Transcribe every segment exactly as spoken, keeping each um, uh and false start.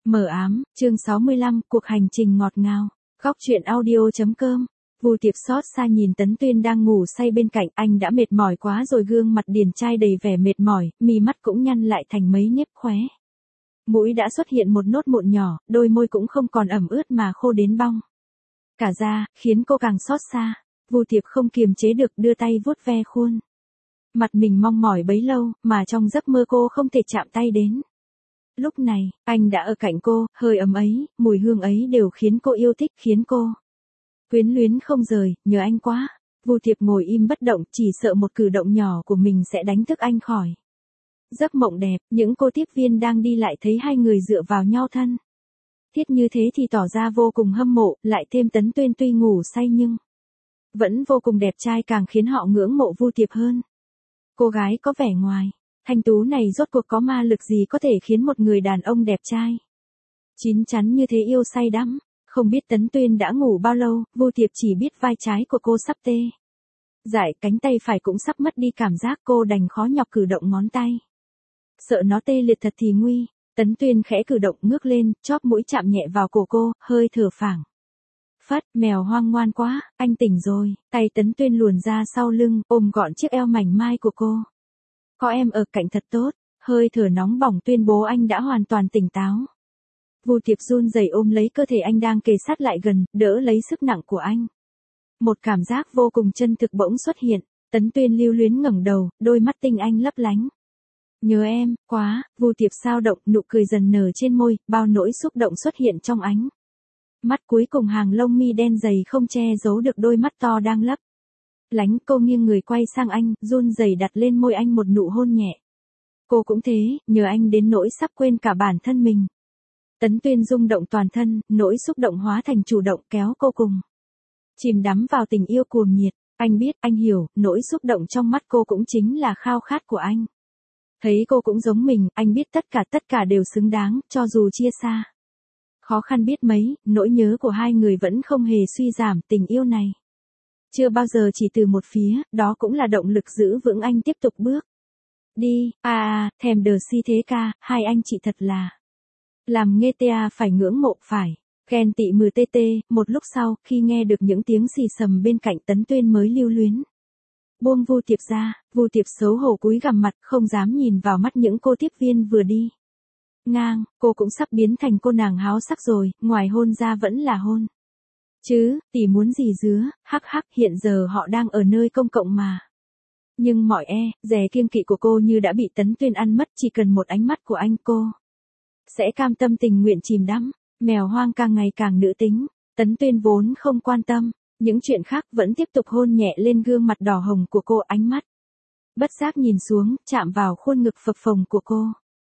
Mờ ám, chương sáu mươi lăm, cuộc hành trình ngọt ngào. Góc truyện audio chấm com. Vu Tiệp xót xa nhìn Tấn Tuyên đang ngủ say bên cạnh, anh đã mệt mỏi quá rồi, gương mặt điển trai đầy vẻ mệt mỏi, mí mắt cũng nhăn lại thành mấy nếp khóe. Mũi đã xuất hiện một nốt mụn nhỏ, đôi môi cũng không còn ẩm ướt mà khô đến bong cả da, khiến cô càng xót xa. Vu Tiệp không kiềm chế được, đưa tay vuốt ve khuôn mặt mình mong mỏi bấy lâu, mà trong giấc mơ cô không thể chạm tay đến. Lúc này, anh đã ở cạnh cô, hơi ấm ấy, mùi hương ấy đều khiến cô yêu thích, khiến cô quyến luyến không rời, nhớ anh quá. Vu Tiệp ngồi im bất động, chỉ sợ một cử động nhỏ của mình sẽ đánh thức anh khỏi giấc mộng đẹp. Những cô tiếp viên đang đi lại thấy hai người dựa vào nhau thân thiết như thế thì tỏ ra vô cùng hâm mộ, lại thêm Tấn Tuyên tuy ngủ say nhưng vẫn vô cùng đẹp trai, càng khiến họ ngưỡng mộ Vu Tiệp hơn. Cô gái có vẻ ngoài thanh tú này rốt cuộc có ma lực gì có thể khiến một người đàn ông đẹp trai chín chắn như thế yêu say đắm. Không biết Tấn Tuyên đã ngủ bao lâu, Vu Tiệp chỉ biết vai trái của cô sắp tê dại, cánh tay phải cũng sắp mất đi cảm giác, cô đành khó nhọc cử động ngón tay. Sợ nó tê liệt thật thì nguy. Tấn Tuyên khẽ cử động, ngước lên, chóp mũi chạm nhẹ vào cổ cô, hơi thở phảng phất. Mèo hoang ngoan quá, anh tỉnh rồi. Tay Tấn Tuyên luồn ra sau lưng, ôm gọn chiếc eo mảnh mai của cô. Có em ở cạnh thật tốt. Hơi thở nóng bỏng tuyên bố anh đã hoàn toàn tỉnh táo. Vu Tiệp run rẩy ôm lấy cơ thể anh đang kề sát lại gần, đỡ lấy sức nặng của anh. Một cảm giác vô cùng chân thực bỗng xuất hiện. Tấn Tuyên lưu luyến ngẩng đầu, đôi mắt tinh anh lấp lánh. Nhớ em quá. Vu Tiệp xao động, nụ cười dần nở trên môi, bao nỗi xúc động xuất hiện trong ánh mắt, cuối cùng hàng lông mi đen dày không che giấu được đôi mắt to đang lấp lánh. Cô nghiêng người quay sang anh, run rẩy đặt lên môi anh một nụ hôn nhẹ. Cô cũng thế, nhớ anh đến nỗi sắp quên cả bản thân mình. Tấn Tuyên rung động toàn thân, nỗi xúc động hóa thành chủ động kéo cô cùng chìm đắm vào tình yêu cuồng nhiệt. Anh biết, anh hiểu, nỗi xúc động trong mắt cô cũng chính là khao khát của anh. Thấy cô cũng giống mình, anh biết tất cả tất cả đều xứng đáng, cho dù chia xa khó khăn biết mấy, nỗi nhớ của hai người vẫn không hề suy giảm. Tình yêu này chưa bao giờ chỉ từ một phía, đó cũng là động lực giữ vững anh tiếp tục bước đi. À à, thèm đờ si thế ca, hai anh chị thật là làm nghe ta phải ngưỡng mộ, phải ghen tị mừ tê tê. Một lúc sau, khi nghe được những tiếng xì xầm bên cạnh, Tấn Tuyên mới lưu luyến buông Vu Tiệp ra. Vu Tiệp xấu hổ cúi gằm mặt, không dám nhìn vào mắt những cô tiếp viên vừa đi ngang. Cô cũng sắp biến thành cô nàng háo sắc rồi, ngoài hôn ra vẫn là hôn chứ, tỷ muốn gì dứa, hắc hắc. Hiện giờ họ đang ở nơi công cộng mà. Nhưng mọi e, dè kiêng kỵ của cô như đã bị Tấn Tuyên ăn mất, chỉ cần một ánh mắt của anh cô sẽ cam tâm tình nguyện chìm đắm. Mèo hoang càng ngày càng nữ tính, Tấn Tuyên vốn không quan tâm những chuyện khác, vẫn tiếp tục hôn nhẹ lên gương mặt đỏ hồng của cô, ánh mắt bất giác nhìn xuống, chạm vào khuôn ngực phập phồng của cô.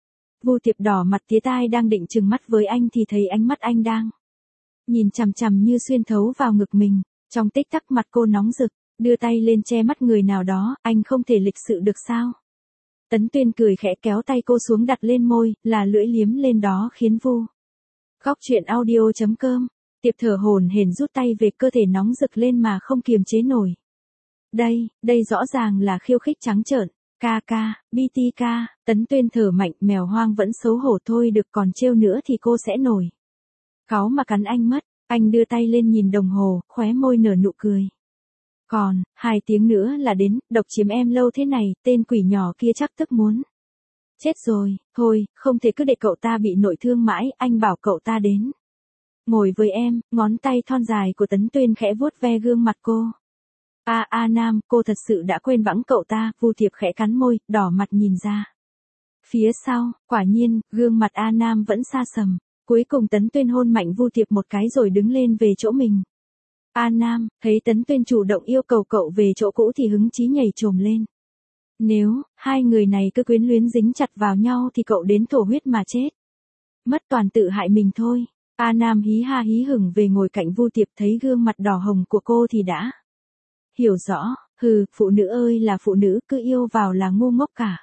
Vu Tiệp đỏ mặt tía tai đang định trừng mắt với anh thì thấy ánh mắt anh đang nhìn chằm chằm như xuyên thấu vào ngực mình. Trong tích tắc mặt cô nóng rực, đưa tay lên che mắt người nào đó. Anh không thể lịch sự được sao? Tấn Tuyên cười khẽ kéo tay cô xuống đặt lên môi, là lưỡi liếm lên đó khiến Vu. Góc truyện audio chấm com. Tiệp thở hổn hển rút tay về, cơ thể nóng rực lên mà không kiềm chế nổi. Đây, đây rõ ràng là khiêu khích trắng trợn. Ca ca, bê tê ca. Tấn Tuyên thở mạnh, mèo hoang vẫn xấu hổ thôi được, còn trêu nữa thì cô sẽ nổi cáu mà cắn anh mất. Anh đưa tay lên nhìn đồng hồ, khóe môi nở nụ cười. Còn, hai tiếng nữa là đến, độc chiếm em lâu thế này, tên quỷ nhỏ kia chắc tức muốn chết rồi. Thôi, không thể cứ để cậu ta bị nội thương mãi, anh bảo cậu ta đến ngồi với em. Ngón tay thon dài của Tấn Tuyên khẽ vuốt ve gương mặt cô. A A Nam, cô thật sự đã quên bẵng cậu ta. Vu Tiệp khẽ cắn môi, đỏ mặt nhìn ra phía sau. Quả nhiên, gương mặt A Nam vẫn xa sầm. Cuối cùng Tấn Tuyên hôn mạnh Vu Tiệp một cái rồi đứng lên về chỗ mình. A Nam, thấy Tấn Tuyên chủ động yêu cầu cậu về chỗ cũ thì hứng chí nhảy chồm lên. Nếu, hai người này cứ quyến luyến dính chặt vào nhau thì cậu đến thổ huyết mà chết. Mất toàn tự hại mình thôi. A Nam hí ha hí hửng về ngồi cạnh Vu Tiệp, thấy gương mặt đỏ hồng của cô thì đã hiểu rõ. Hừ, phụ nữ ơi là phụ nữ, cứ yêu vào là ngu ngốc cả.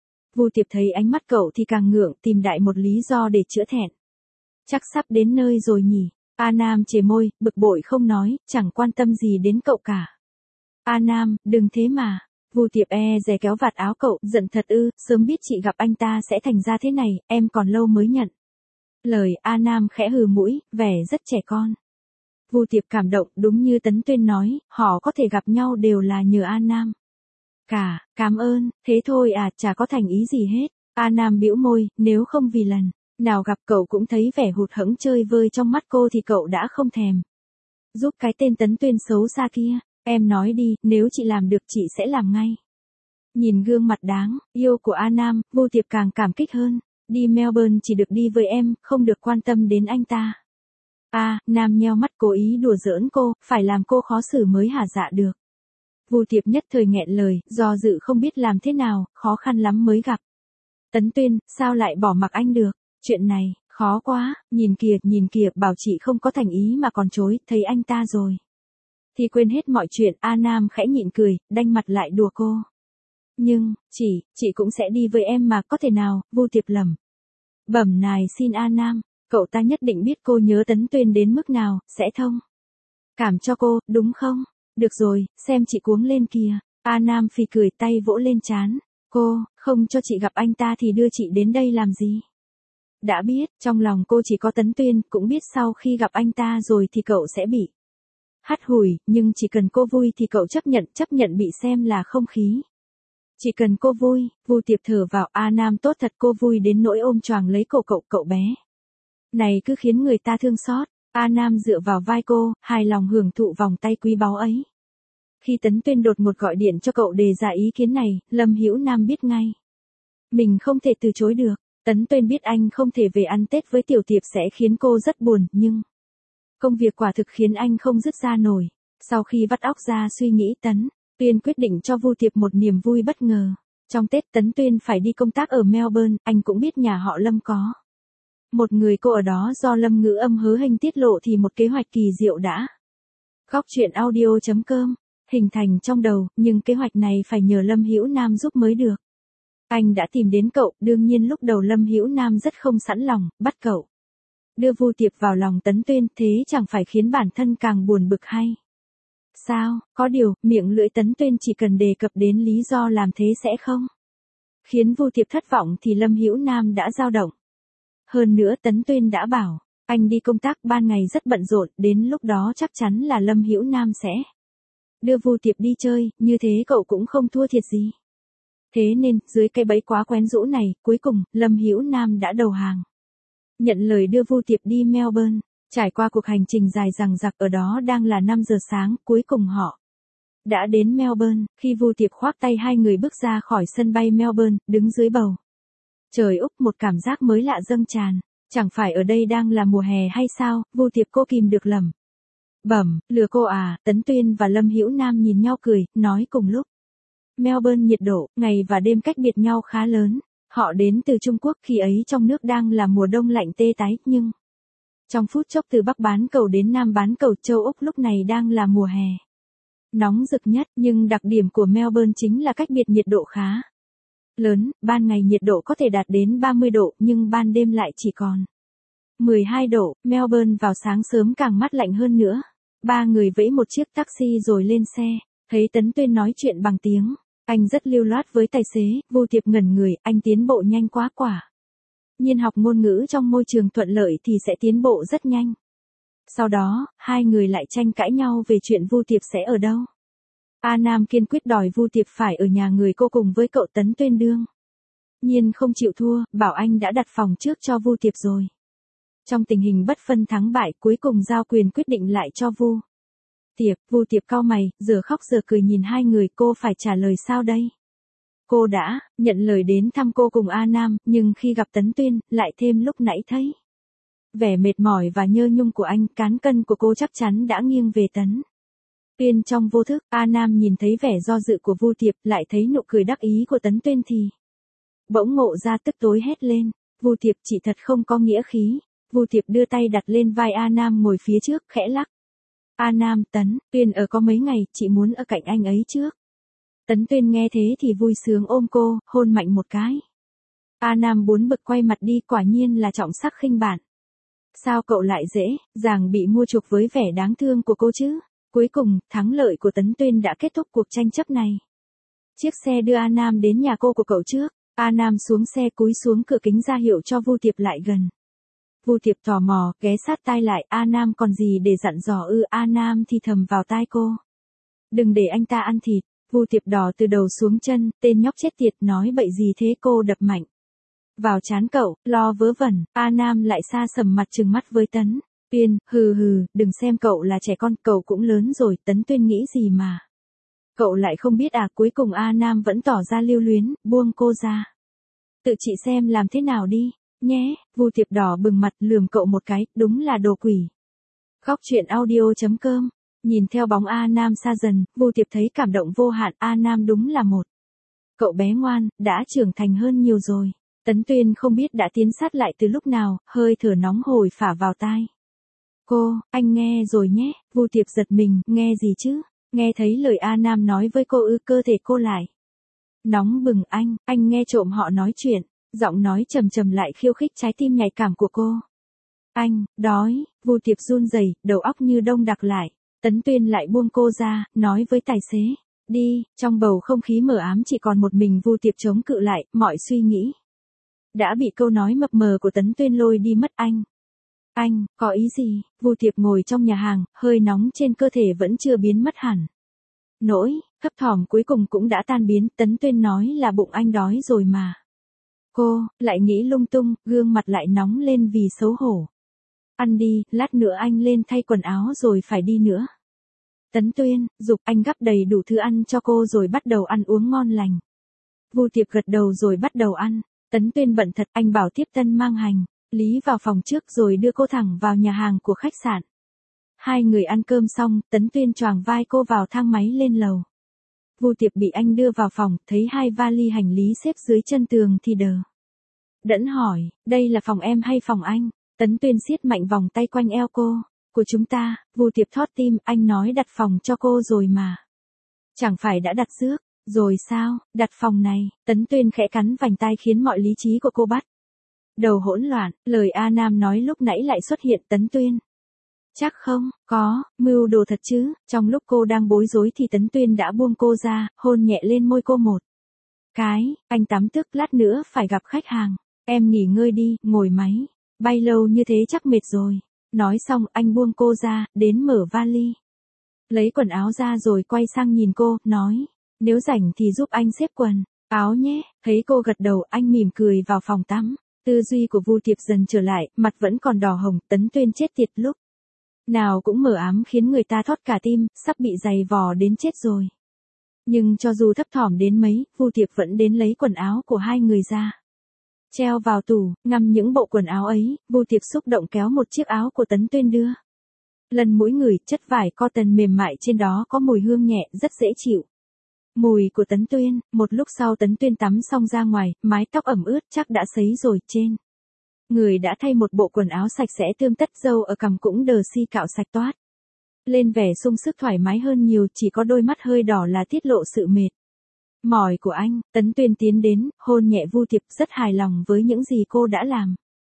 Vu Tiệp thấy ánh mắt cậu thì càng ngượng, tìm đại một lý do để chữa thẹn. Chắc sắp đến nơi rồi nhỉ. A Nam chề môi, bực bội không nói, chẳng quan tâm gì đến cậu cả. A Nam, đừng thế mà. Vu Tiệp e dè kéo vạt áo cậu, giận thật ư, sớm biết chị gặp anh ta sẽ thành ra thế này, em còn lâu mới nhận lời, A Nam khẽ hừ mũi, vẻ rất trẻ con. Vu Tiệp cảm động, đúng như Tấn Tuyên nói, họ có thể gặp nhau đều là nhờ A Nam. Cả, cảm ơn, thế thôi à, chả có thành ý gì hết. A Nam bĩu môi, nếu không vì lần nào gặp cậu cũng thấy vẻ hụt hẫng chơi vơi trong mắt cô thì cậu đã không thèm giúp cái tên Tấn Tuyên xấu xa kia. Em nói đi, nếu chị làm được chị sẽ làm ngay. Nhìn gương mặt đáng yêu của A Nam, Vu Tiệp càng cảm kích hơn. Đi Melbourne chỉ được đi với em, không được quan tâm đến anh ta. A Nam nheo mắt cố ý đùa giỡn cô, phải làm cô khó xử mới hả dạ được. Vu Tiệp nhất thời nghẹn lời, do dự không biết làm thế nào, khó khăn lắm mới gặp. Tấn Tuyên, sao lại bỏ mặc anh được? Chuyện này, khó quá, nhìn kìa, nhìn kìa, bảo chị không có thành ý mà còn chối, thấy anh ta rồi. Thì quên hết mọi chuyện, A Nam khẽ nhịn cười, đanh mặt lại đùa cô. Nhưng, chị, chị cũng sẽ đi với em mà, có thể nào, Vu Tiệp lẩm bẩm nài xin A Nam, cậu ta nhất định biết cô nhớ Tấn Tuyên đến mức nào, sẽ thông cảm cho cô, đúng không? Được rồi, xem chị cuống lên kìa. A Nam phì cười, tay vỗ lên trán. Cô, không cho chị gặp anh ta thì đưa chị đến đây làm gì? Đã biết, trong lòng cô chỉ có Tấn Tuyên, cũng biết sau khi gặp anh ta rồi thì cậu sẽ bị hắt hủi, nhưng chỉ cần cô vui thì cậu chấp nhận, chấp nhận bị xem là không khí. Chỉ cần cô vui, Vu Tiệp thở vào, A Nam tốt thật, cô vui đến nỗi ôm choàng lấy cổ cậu, cậu bé này cứ khiến người ta thương xót. A Nam dựa vào vai cô, hài lòng hưởng thụ vòng tay quý báu ấy. Khi Tấn Tuyên đột ngột gọi điện cho cậu đề ra ý kiến này, Lâm Hữu Nam biết ngay. Mình không thể từ chối được. Tấn Tuyên biết anh không thể về ăn Tết với Tiểu Tiệp sẽ khiến cô rất buồn, nhưng công việc quả thực khiến anh không dứt ra nổi. Sau khi vắt óc ra suy nghĩ, Tấn Tuyên quyết định cho Vu Tiệp một niềm vui bất ngờ. Trong Tết Tấn Tuyên phải đi công tác ở Melbourne, anh cũng biết nhà họ Lâm có một người cô ở đó, do Lâm Ngữ Âm hớ hênh tiết lộ thì một kế hoạch kỳ diệu đã góc truyện audio chấm com hình thành trong đầu, nhưng kế hoạch này phải nhờ Lâm Hữu Nam giúp mới được. Anh đã tìm đến cậu, đương nhiên lúc đầu Lâm Hữu Nam rất không sẵn lòng, bắt cậu đưa Vu Tiệp vào lòng Tấn Tuyên, thế chẳng phải khiến bản thân càng buồn bực hay sao? Có điều, miệng lưỡi Tấn Tuyên chỉ cần đề cập đến lý do làm thế sẽ không khiến Vu Tiệp thất vọng thì Lâm Hữu Nam đã dao động. Hơn nữa Tấn Tuyên đã bảo, anh đi công tác ban ngày rất bận rộn, đến lúc đó chắc chắn là Lâm Hữu Nam sẽ đưa Vu Tiệp đi chơi, như thế cậu cũng không thua thiệt gì. Thế nên, dưới cái bẫy quá quyến rũ này, cuối cùng, Lâm Hữu Nam đã đầu hàng. Nhận lời đưa Vu Tiệp đi Melbourne. Trải qua cuộc hành trình dài dằng dặc, ở đó đang là năm giờ sáng, cuối cùng họ đã đến Melbourne. Khi Vu Tiệp khoác tay hai người bước ra khỏi sân bay Melbourne, đứng dưới bầu trời Úc, một cảm giác mới lạ dâng tràn. Chẳng phải ở đây đang là mùa hè hay sao? Vu Tiệp cô kìm được lẩm bẩm, lừa cô à? Tấn Tuyên và Lâm Hữu Nam nhìn nhau cười, nói cùng lúc. Melbourne nhiệt độ, ngày và đêm cách biệt nhau khá lớn. Họ đến từ Trung Quốc, khi ấy trong nước đang là mùa đông lạnh tê tái, nhưng trong phút chốc từ Bắc bán cầu đến Nam bán cầu, châu Úc lúc này đang là mùa hè nóng rực nhất, nhưng đặc điểm của Melbourne chính là cách biệt nhiệt độ khá lớn, ban ngày nhiệt độ có thể đạt đến ba mươi độ, nhưng ban đêm lại chỉ còn mười hai độ. Melbourne vào sáng sớm càng mát lạnh hơn nữa. Ba người vẫy một chiếc taxi rồi lên xe, thấy Tấn Tuyên nói chuyện bằng tiếng Anh rất lưu loát với tài xế. Vu Tiệp ngẩn người, anh tiến bộ nhanh quá quả nhiên học ngôn ngữ trong môi trường thuận lợi thì sẽ tiến bộ rất nhanh. Sau đó, hai người lại tranh cãi nhau về chuyện Vu Tiệp sẽ ở đâu. A Nam kiên quyết đòi Vu Tiệp phải ở nhà người cô cùng với cậu Tấn Tuyên đương nhiên không chịu thua, bảo anh đã đặt phòng trước cho Vu Tiệp rồi. Trong tình hình bất phân thắng bại, cuối cùng giao quyền quyết định lại cho Vu Tiệp. Vu Tiệp cau mày, giờ khóc giờ cười nhìn hai người, cô phải trả lời sao đây? Cô đã nhận lời đến thăm cô cùng A Nam, nhưng khi gặp Tấn Tuyên, lại thêm lúc nãy thấy vẻ mệt mỏi và nhơ nhung của anh, cán cân của cô chắc chắn đã nghiêng về Tấn Tuyên. Trong vô thức, A Nam nhìn thấy vẻ do dự của Vu Tiệp, lại thấy nụ cười đắc ý của Tấn Tuyên thì bỗng ngộ ra, tức tối hét lên. Vu Tiệp, chị thật không có nghĩa khí. Vu Tiệp đưa tay đặt lên vai A Nam ngồi phía trước, khẽ lắc. A Nam, Tấn Tuyên ở có mấy ngày, chị muốn ở cạnh anh ấy trước. Tấn Tuyên nghe thế thì vui sướng ôm cô, hôn mạnh một cái. A Nam buồn bực quay mặt đi, quả nhiên là trọng sắc khinh bạn. Sao cậu lại dễ dàng bị mua chuộc với vẻ đáng thương của cô chứ? Cuối cùng, thắng lợi của Tấn Tuyên đã kết thúc cuộc tranh chấp này. Chiếc xe đưa A Nam đến nhà cô của cậu trước. A Nam xuống xe cúi xuống cửa kính ra hiệu cho Vu Tiệp lại gần. Vu Tiệp tò mò, ghé sát tai lại, A Nam còn gì để dặn dò ư? A Nam thì thầm vào tai cô. Đừng để anh ta ăn thịt. Vu Tiệp đỏ từ đầu xuống chân, tên nhóc chết tiệt nói bậy gì thế? Cô đập mạnh vào trán cậu, lo vớ vẩn. A Nam lại xa sầm mặt trừng mắt với Tấn Tuyên, hừ hừ, đừng xem cậu là trẻ con, cậu cũng lớn rồi. Tấn Tuyên nghĩ gì mà cậu lại không biết à? Cuối cùng A Nam vẫn tỏ ra lưu luyến, buông cô ra. Tự chị xem làm thế nào đi, nhé. Vu Tiệp đỏ bừng mặt lườm cậu một cái, đúng là đồ quỷ. Góc truyện audio chấm com. Nhìn theo bóng A Nam xa dần, Vu Tiệp thấy cảm động vô hạn. A Nam đúng là một cậu bé ngoan, đã trưởng thành hơn nhiều rồi. Tấn Tuyên không biết đã tiến sát lại từ lúc nào, hơi thở nóng hổi phả vào tai. Cô, anh nghe rồi nhé. Vu Tiệp giật mình, nghe gì chứ? Nghe thấy lời A Nam nói với cô ư? Cơ thể cô lại nóng bừng. Anh, anh nghe trộm họ nói chuyện. Giọng nói trầm trầm lại khiêu khích trái tim nhạy cảm của cô. Anh, đói. Vu Tiệp run rẩy, đầu óc như đông đặc lại. Tấn Tuyên lại buông cô ra, nói với tài xế. Đi. Trong bầu không khí mờ ám chỉ còn một mình Vu Tiệp chống cự lại, mọi suy nghĩ đã bị câu nói mập mờ của Tấn Tuyên lôi đi mất. Anh. Anh, có ý gì? Vu Tiệp ngồi trong nhà hàng, hơi nóng trên cơ thể vẫn chưa biến mất hẳn. Nỗi thấp thỏm cuối cùng cũng đã tan biến. Tấn Tuyên nói là bụng anh đói rồi mà. Cô lại nghĩ lung tung, gương mặt lại nóng lên vì xấu hổ. Ăn đi, lát nữa anh lên thay quần áo rồi phải đi nữa. Tấn Tuyên giục. Anh gắp đầy đủ thứ ăn cho cô rồi bắt đầu ăn uống ngon lành. Vu Tiệp gật đầu rồi bắt đầu ăn. Tấn Tuyên bận thật, anh bảo tiếp tân mang hành lý vào phòng trước rồi đưa cô thẳng vào nhà hàng của khách sạn. Hai người ăn cơm xong, Tấn Tuyên choàng vai cô vào thang máy lên lầu. Vu Tiệp bị anh đưa vào phòng, thấy hai vali hành lý xếp dưới chân tường thì đờ đẫn hỏi, đây là phòng em hay phòng anh? Tấn Tuyên siết mạnh vòng tay quanh eo cô. Của chúng ta. Vu Tiệp thót tim, anh nói đặt phòng cho cô rồi mà. Chẳng phải đã đặt trước rồi sao? Đặt phòng này. Tấn Tuyên khẽ cắn vành tai khiến mọi lý trí của cô bắt đầu hỗn loạn. Lời A Nam nói lúc nãy lại xuất hiện. Tấn Tuyên. Chắc không, có, mưu đồ thật chứ? Trong lúc cô đang bối rối thì Tấn Tuyên đã buông cô ra, hôn nhẹ lên môi cô một cái. Anh tắm tức, lát nữa phải gặp khách hàng. Em nghỉ ngơi đi, ngồi máy bay lâu như thế chắc mệt rồi. Nói xong, anh buông cô ra, đến mở vali, lấy quần áo ra rồi quay sang nhìn cô, nói, nếu rảnh thì giúp anh xếp quần áo nhé. Thấy cô gật đầu, anh mỉm cười vào phòng tắm. Tư duy của Vu Tiệp dần trở lại, mặt vẫn còn đỏ hồng. Tấn Tuyên chết tiệt, lúc nào cũng mờ ám khiến người ta thót cả tim, sắp bị giày vò đến chết rồi. Nhưng cho dù thấp thỏm đến mấy, Vu Tiệp vẫn đến lấy quần áo của hai người ra, treo vào tủ. Ngắm những bộ quần áo ấy, Vu Tiệp xúc động kéo một chiếc áo của Tấn Tuyên đưa lần mũi ngửi. Chất vải cotton mềm mại trên đó có mùi hương nhẹ, rất dễ chịu. Mùi của Tấn Tuyên. Một lúc sau Tấn Tuyên tắm xong ra ngoài, mái tóc ẩm ướt chắc đã sấy rồi. Trên người đã thay một bộ quần áo sạch sẽ tươm tất, râu ở cằm cũng đờ si cạo sạch toát lên vẻ sung sức thoải mái hơn nhiều. Chỉ có đôi mắt hơi đỏ là tiết lộ sự mệt mỏi của anh. Tấn Tuyên tiến đến, hôn nhẹ Vu Tiệp, rất hài lòng với những gì cô đã làm.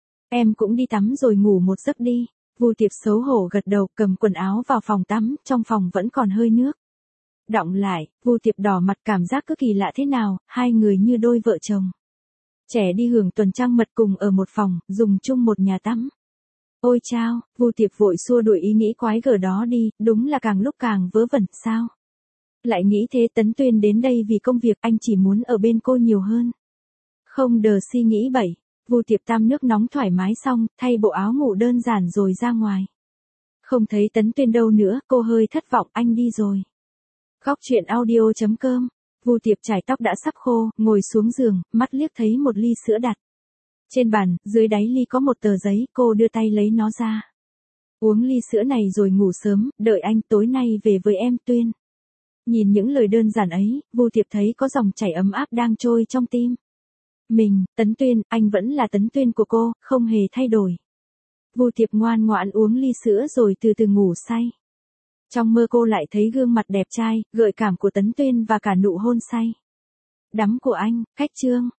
Em cũng đi tắm rồi ngủ một giấc đi. Vu Tiệp xấu hổ gật đầu, cầm quần áo vào phòng tắm. Trong phòng vẫn còn hơi nước đọng lại. Vu Tiệp đỏ mặt, cảm giác cứ kỳ lạ thế nào. Hai người như đôi vợ chồng trẻ đi hưởng tuần trăng mật cùng ở một phòng, dùng chung một nhà tắm. Ôi chao, Vu Tiệp vội xua đuổi ý nghĩ quái gở đó đi. Đúng là càng lúc càng vớ vẩn. Sao lại nghĩ thế? Tấn Tuyên đến đây vì công việc, anh chỉ muốn ở bên cô nhiều hơn. Không đờ si nghĩ bậy. Vu Tiệp tắm nước nóng thoải mái xong, thay bộ áo ngủ đơn giản rồi ra ngoài. Không thấy Tấn Tuyên đâu nữa, cô hơi thất vọng. Anh đi rồi. Góc truyện audio chấm com. Vu Tiệp chải tóc đã sắp khô, ngồi xuống giường, mắt liếc thấy một ly sữa đặt trên bàn, dưới đáy ly có một tờ giấy, cô đưa tay lấy nó ra. Uống ly sữa này rồi ngủ sớm, đợi anh tối nay về với em. Tuyên. Nhìn những lời đơn giản ấy, Vu Tiệp thấy có dòng chảy ấm áp đang trôi trong tim mình. Tấn Tuyên, anh vẫn là Tấn Tuyên của cô, không hề thay đổi. Vu Tiệp ngoan ngoãn uống ly sữa rồi từ từ ngủ say. Trong mơ cô lại thấy gương mặt đẹp trai, gợi cảm của Tấn Tuyên và cả nụ hôn say đắm của anh. Cách chương